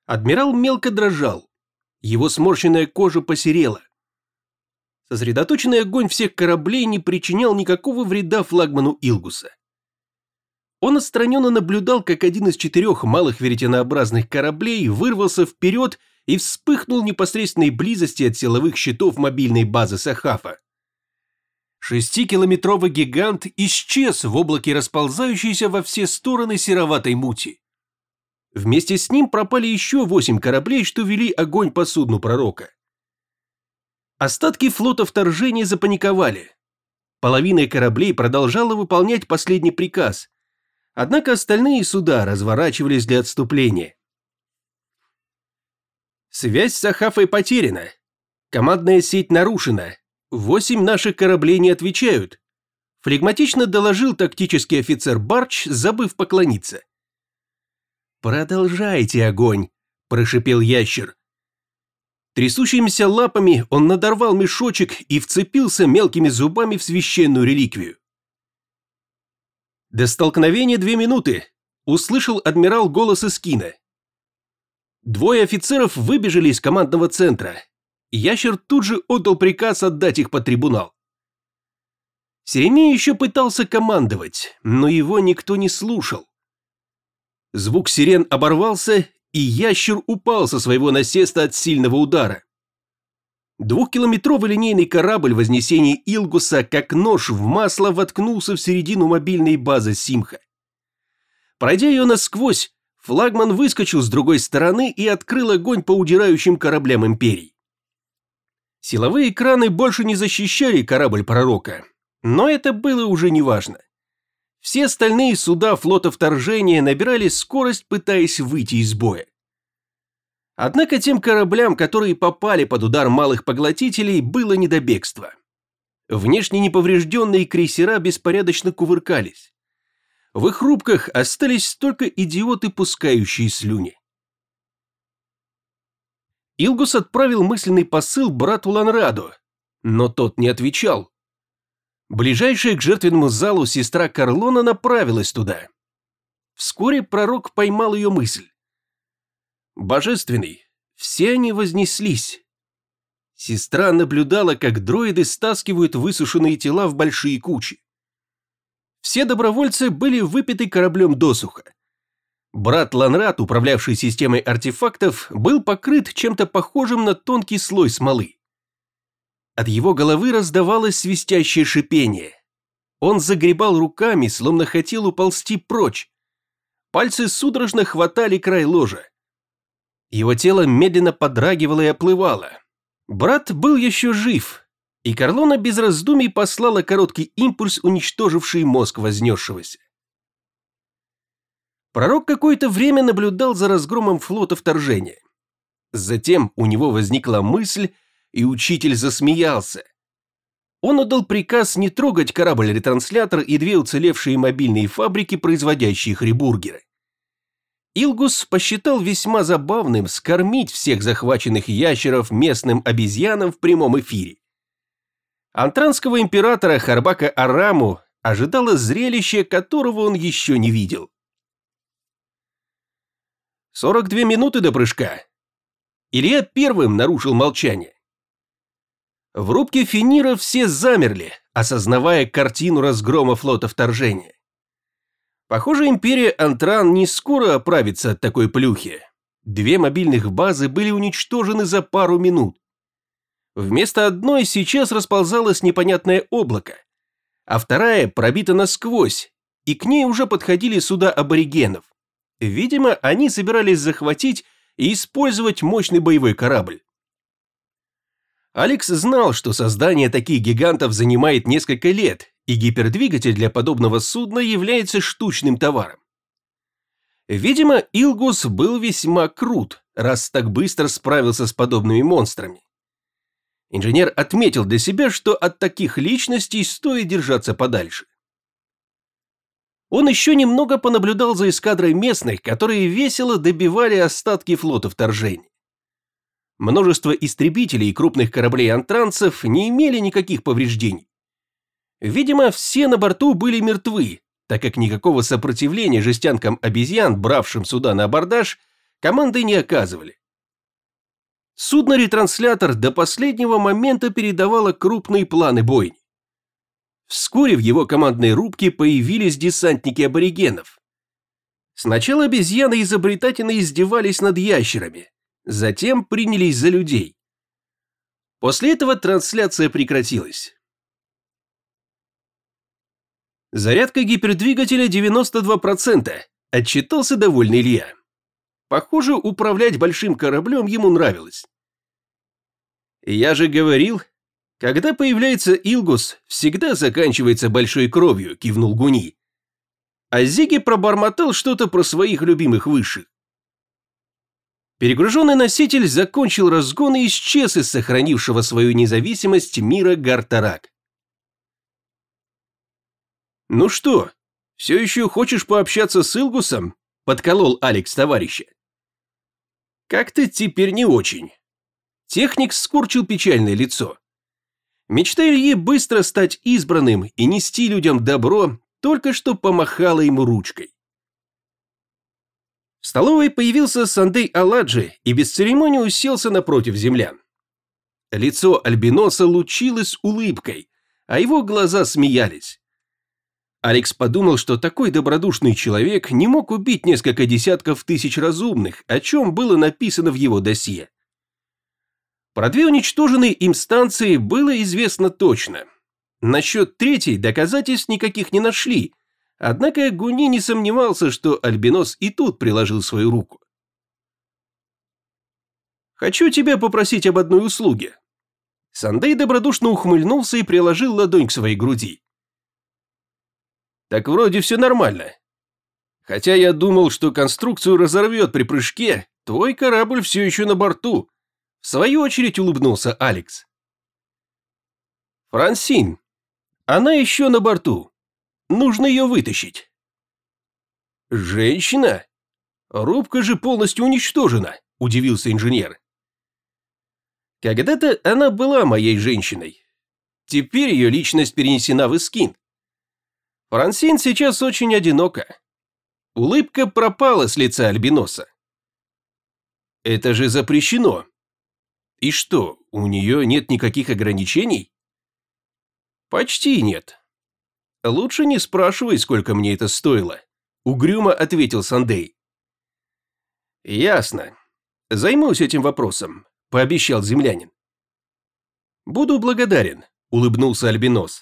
Адмирал мелко дрожал. Его сморщенная кожа посерела. Сосредоточенный огонь всех кораблей не причинял никакого вреда флагману Илгуса. Он отстраненно наблюдал, как один из 4 малых веретенообразных кораблей вырвался вперед и вспыхнул в непосредственной близости от силовых щитов мобильной базы Сахафа. 6-километровый гигант исчез в облаке расползающейся во все стороны сероватой мути. Вместе с ним пропали еще 8 кораблей, что вели огонь по судну пророка. Остатки флота вторжения запаниковали. Половина кораблей продолжала выполнять последний приказ, однако остальные суда разворачивались для отступления. Связь с Сахафой потеряна. Командная сеть нарушена. 8 наших кораблей не отвечают. Флегматично доложил тактический офицер Барч, забыв поклониться. «Продолжайте огонь», – прошипел ящер. Трясущимися лапами он надорвал мешочек и вцепился мелкими зубами в священную реликвию. «До столкновения 2 минуты», – услышал адмирал голос Искина. 2 офицеров выбежали из командного центра. Ящер тут же отдал приказ отдать их под трибунал. Серемия еще пытался командовать, но его никто не слушал. Звук сирен оборвался, и ящер упал со своего насеста от сильного удара. 2-километровый линейный корабль Вознесения Илгуса, как нож в масло, воткнулся в середину мобильной базы Симха. Пройдя ее насквозь, флагман выскочил с другой стороны и открыл огонь по удирающим кораблям Империи. Силовые экраны больше не защищали корабль пророка, но это было уже неважно. Все остальные суда флота вторжения набирали скорость, пытаясь выйти из боя. Однако тем кораблям, которые попали под удар малых поглотителей, было не до бегства. Внешне неповрежденные крейсера беспорядочно кувыркались. В их рубках остались только идиоты, пускающие слюни. Илгус отправил мысленный посыл брату Ланраду, но тот не отвечал. Ближайшая к жертвенному залу сестра Карлона направилась туда. Вскоре пророк поймал ее мысль. Божественный, все они вознеслись. Сестра наблюдала, как дроиды стаскивают высушенные тела в большие кучи. Все добровольцы были выпиты кораблем досуха. Брат Ланрад, управлявший системой артефактов, был покрыт чем-то похожим на тонкий слой смолы. От его головы раздавалось свистящее шипение. Он загребал руками, словно хотел уползти прочь. Пальцы судорожно хватали край ложа. Его тело медленно подрагивало и оплывало. Брат был еще жив, и Карлона без раздумий послала короткий импульс, уничтоживший мозг вознесшегося. Пророк какое-то время наблюдал за разгромом флота вторжения. Затем у него возникла мысль, и учитель засмеялся. Он отдал приказ не трогать корабль-ретранслятор и 2 уцелевшие мобильные фабрики, производящие хрибургеры. Илгус посчитал весьма забавным скормить всех захваченных ящеров местным обезьянам в прямом эфире. Антранского императора Харбака Араму ожидало зрелище, которого он еще не видел. 42 минуты до прыжка. Илья первым нарушил молчание. В рубке Фенира все замерли, осознавая картину разгрома флота вторжения. Похоже, империя Антран не скоро оправится от такой плюхи. 2 мобильных базы были уничтожены за пару минут. Вместо одной сейчас расползалось непонятное облако, а вторая пробита насквозь, и к ней уже подходили суда аборигенов. Видимо, они собирались захватить и использовать мощный боевой корабль. Алекс знал, что создание таких гигантов занимает несколько лет, и гипердвигатель для подобного судна является штучным товаром. Видимо, Илгус был весьма крут, раз так быстро справился с подобными монстрами. Инженер отметил для себя, что от таких личностей стоит держаться подальше. Он еще немного понаблюдал за эскадрой местных, которые весело добивали остатки флота вторжения. Множество истребителей и крупных кораблей антранцев не имели никаких повреждений. Видимо, все на борту были мертвы, так как никакого сопротивления жестянкам обезьян, бравшим суда на абордаж, команды не оказывали. Судно-ретранслятор до последнего момента передавало крупные планы бойни. Вскоре в его командной рубке появились десантники аборигенов. Сначала обезьяны изобретательно издевались над ящерами, затем принялись за людей. После этого трансляция прекратилась. Зарядка гипердвигателя 92%, отчитался довольный Илья. Похоже, управлять большим кораблем ему нравилось. Я же говорил, когда появляется Илгус, всегда заканчивается большой кровью, кивнул Гуни. А Зиги пробормотал что-то про своих любимых высших. Перегруженный носитель закончил разгон и исчез из сохранившего свою независимость мира Гартарак. «Ну что, все еще хочешь пообщаться с Илгусом?» – подколол Алекс товарища. «Как-то теперь не очень». Техник скорчил печальное лицо. Мечта Ильи быстро стать избранным и нести людям добро только что помахала ему ручкой. В столовой появился Сандей Аладжи и без церемонии уселся напротив землян. Лицо Альбиноса лучилось улыбкой, а его глаза смеялись. Алекс подумал, что такой добродушный человек не мог убить несколько десятков тысяч разумных, о чем было написано в его досье. Про 2 уничтоженные им станции было известно точно. Насчет 3-й доказательств никаких не нашли, однако Гуни не сомневался, что Альбинос и тут приложил свою руку. «Хочу тебя попросить об одной услуге». Сандей добродушно ухмыльнулся и приложил ладонь к своей груди. «Так вроде все нормально. Хотя я думал, что конструкцию разорвет при прыжке, твой корабль все еще на борту». В свою очередь улыбнулся Алекс. «Франсин, она еще на борту. Нужно ее вытащить». «Женщина? Рубка же полностью уничтожена», – удивился инженер. «Когда-то она была моей женщиной. Теперь ее личность перенесена в Искин. Франсин сейчас очень одинока». Улыбка пропала с лица Альбиноса. «Это же запрещено. И что, у нее нет никаких ограничений?» «Почти нет. Лучше не спрашивай, сколько мне это стоило», – угрюмо ответил Сандей. «Ясно. Займусь этим вопросом», – пообещал землянин. «Буду благодарен», – улыбнулся Альбинос.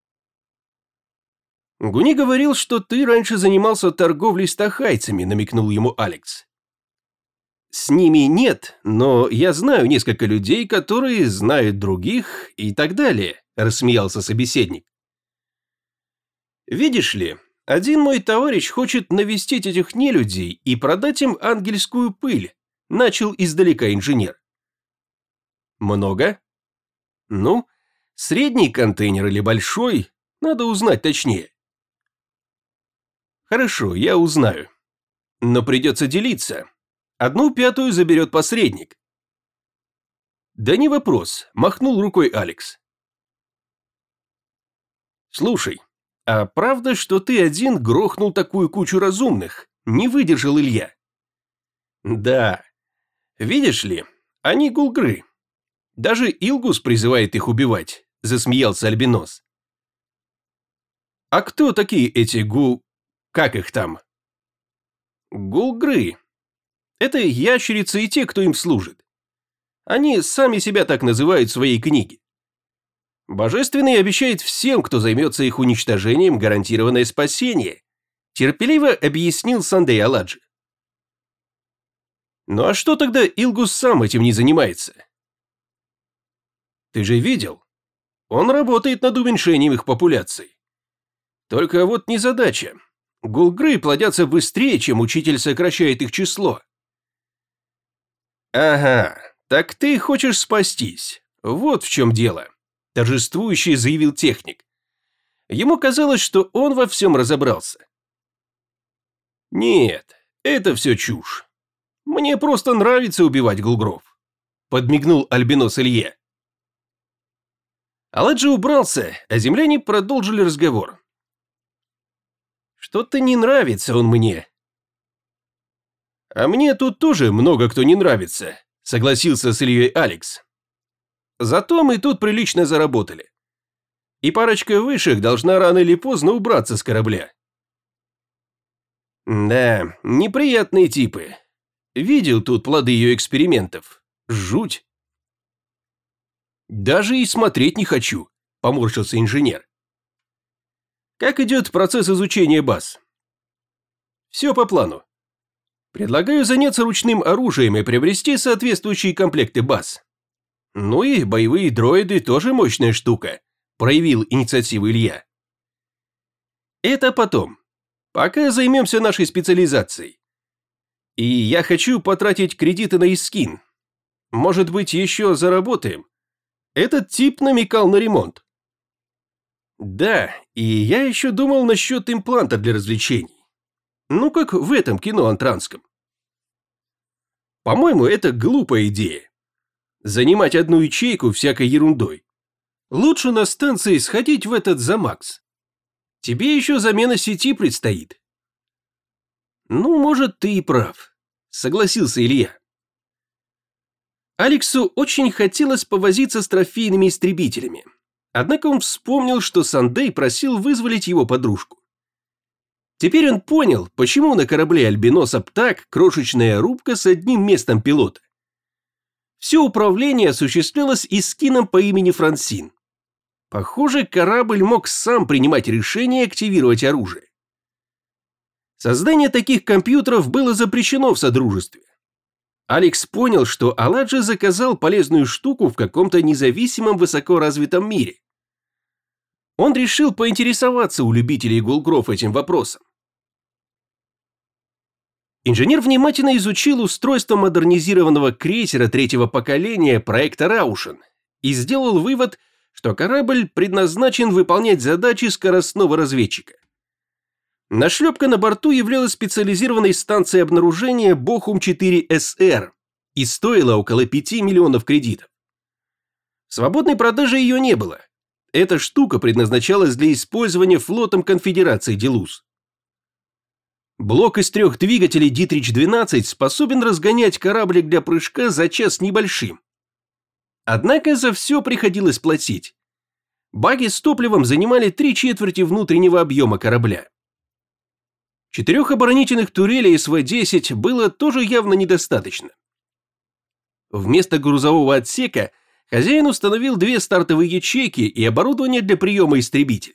«Гуни говорил, что ты раньше занимался торговлей с тахайцами», – намекнул ему Алекс. «С ними нет, но я знаю несколько людей, которые знают других и так далее», – рассмеялся собеседник. «Видишь ли, один мой товарищ хочет навестить этих нелюдей и продать им ангельскую пыль», – начал издалека инженер. «Много?» «Ну, средний контейнер или большой, надо узнать точнее». «Хорошо, я узнаю. Но придется делиться. 1/5 заберет посредник». «Да не вопрос», – махнул рукой Алекс. «Слушай, а правда, что ты один грохнул такую кучу разумных?» – не выдержал Илья. «Да. Видишь ли, они гулгры. Даже Илгус призывает их убивать», – засмеялся Альбинос. «А кто такие эти как их там?» «Гулгры. Это ящерицы и те, кто им служит. Они сами себя так называют в своей книге. Божественный обещает всем, кто займется их уничтожением, гарантированное спасение», терпеливо объяснил Сандей Аладжи. «Ну а что тогда Илгус сам этим не занимается?» «Ты же видел? Он работает над уменьшением их популяции. Только вот незадача. Гулгры плодятся быстрее, чем учитель сокращает их число». «Ага, так ты хочешь спастись. Вот в чем дело», – торжествующе заявил техник. Ему казалось, что он во всем разобрался. «Нет, это все чушь. Мне просто нравится убивать гулгров», – подмигнул Альбинос Илье. Аладжи убрался, а земляне продолжили разговор. «Что-то не нравится он мне». «А мне тут тоже много кто не нравится», – согласился с Ильей Алекс. «Зато мы тут прилично заработали. И парочка вышек должна рано или поздно убраться с корабля». «Да, неприятные типы. Видел тут плоды ее экспериментов. Жуть». «Даже и смотреть не хочу», – поморщился инженер. «Как идет процесс изучения баз?» «Все по плану. Предлагаю заняться ручным оружием и приобрести соответствующие комплекты баз. Ну и боевые дроиды тоже мощная штука», – проявил инициативу Илья. «Это потом. Пока займемся нашей специализацией. И я хочу потратить кредиты на Искин. Может быть, еще заработаем? Этот тип намекал на ремонт». «Да, и я еще думал насчет импланта для развлечений. Ну, как в этом кино антранском. По-моему, это глупая идея. Занимать одну ячейку всякой ерундой. Лучше на станции сходить в этот Замакс. Тебе еще замена сети предстоит». «Ну, может, ты и прав», — согласился Илья. Алексу очень хотелось повозиться с трофейными истребителями. Однако он вспомнил, что Сандей просил вызволить его подружку. Теперь он понял, почему на корабле Альбиноса Птак крошечная рубка с одним местом пилота. Все управление осуществлялось Искином по имени Франсин. Похоже, корабль мог сам принимать решение активировать оружие. Создание таких компьютеров было запрещено в Содружестве. Алекс понял, что Аладжи заказал полезную штуку в каком-то независимом высокоразвитом мире. Он решил поинтересоваться у любителей гулгров этим вопросом. Инженер внимательно изучил устройство модернизированного крейсера третьего поколения проекта Раушен и сделал вывод, что корабль предназначен выполнять задачи скоростного разведчика. Нашлепка на борту являлась специализированной станцией обнаружения Бохум-4СР и стоила около 5 миллионов кредитов. В свободной продаже ее не было. Эта штука предназначалась для использования флотом Конфедерации Делуз. Блок из 3 двигателей Дитрич-12 способен разгонять кораблик для прыжка за час небольшим. Однако за все приходилось платить. Баки с топливом занимали 3/4 внутреннего объема корабля. 4 оборонительных турелей СВ-10 было тоже явно недостаточно. Вместо грузового отсека хозяин установил 2 стартовые ячейки и оборудование для приема истребителей.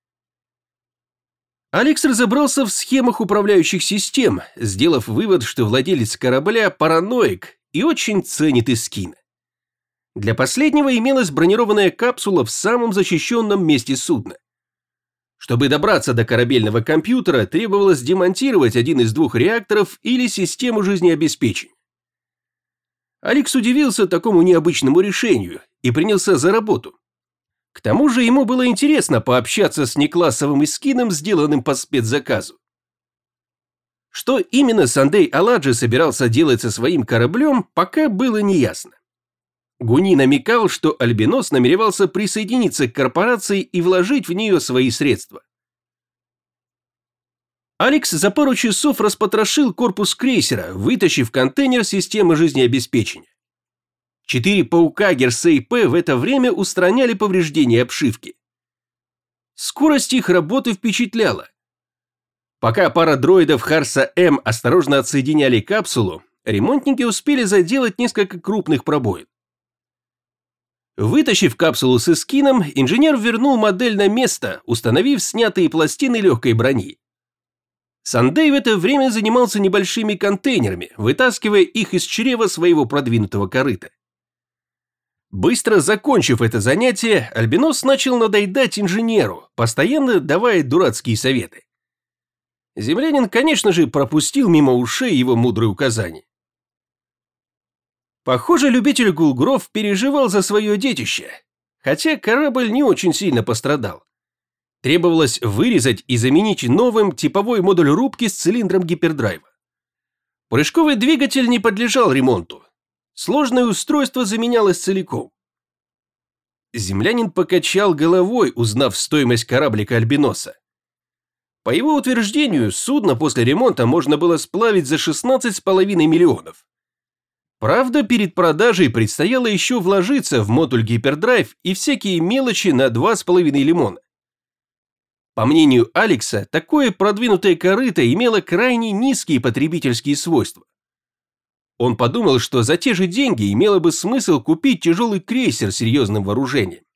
Алекс разобрался в схемах управляющих систем, сделав вывод, что владелец корабля параноик и очень ценит Искина. Для последнего имелась бронированная капсула в самом защищенном месте судна. Чтобы добраться до корабельного компьютера, требовалось демонтировать один из 2 реакторов или систему жизнеобеспечения. Алекс удивился такому необычному решению и принялся за работу. К тому же ему было интересно пообщаться с неклассовым Искином, сделанным по спецзаказу. Что именно Сандей Аладжи собирался делать со своим кораблем, пока было неясно. Гуни намекал, что Альбинос намеревался присоединиться к корпорации и вложить в нее свои средства. Алекс за пару часов распотрошил корпус крейсера, вытащив контейнер системы жизнеобеспечения. 4 паука Герсей-П в это время устраняли повреждения обшивки. Скорость их работы впечатляла. Пока пара дроидов Харса-М осторожно отсоединяли капсулу, ремонтники успели заделать несколько крупных пробоин. Вытащив капсулу с Искином, инженер вернул модель на место, установив снятые пластины легкой брони. Сандей в это время занимался небольшими контейнерами, вытаскивая их из чрева своего продвинутого корыта. Быстро закончив это занятие, Альбинос начал надоедать инженеру, постоянно давая дурацкие советы. Землянин, конечно же, пропустил мимо ушей его мудрые указания. Похоже, любитель гулгров переживал за свое детище, хотя корабль не очень сильно пострадал. Требовалось вырезать и заменить новым типовой модуль рубки с цилиндром гипердрайва. Прыжковый двигатель не подлежал ремонту. Сложное устройство заменялось целиком. Землянин покачал головой, узнав стоимость кораблика Альбиноса. По его утверждению, судно после ремонта можно было сплавить за 16,5 миллионов. Правда, перед продажей предстояло еще вложиться в модуль гипердрайв и всякие мелочи на 2,5 лимона. По мнению Алекса, такое продвинутое корыто имело крайне низкие потребительские свойства. Он подумал, что за те же деньги имело бы смысл купить тяжелый крейсер с серьезным вооружением.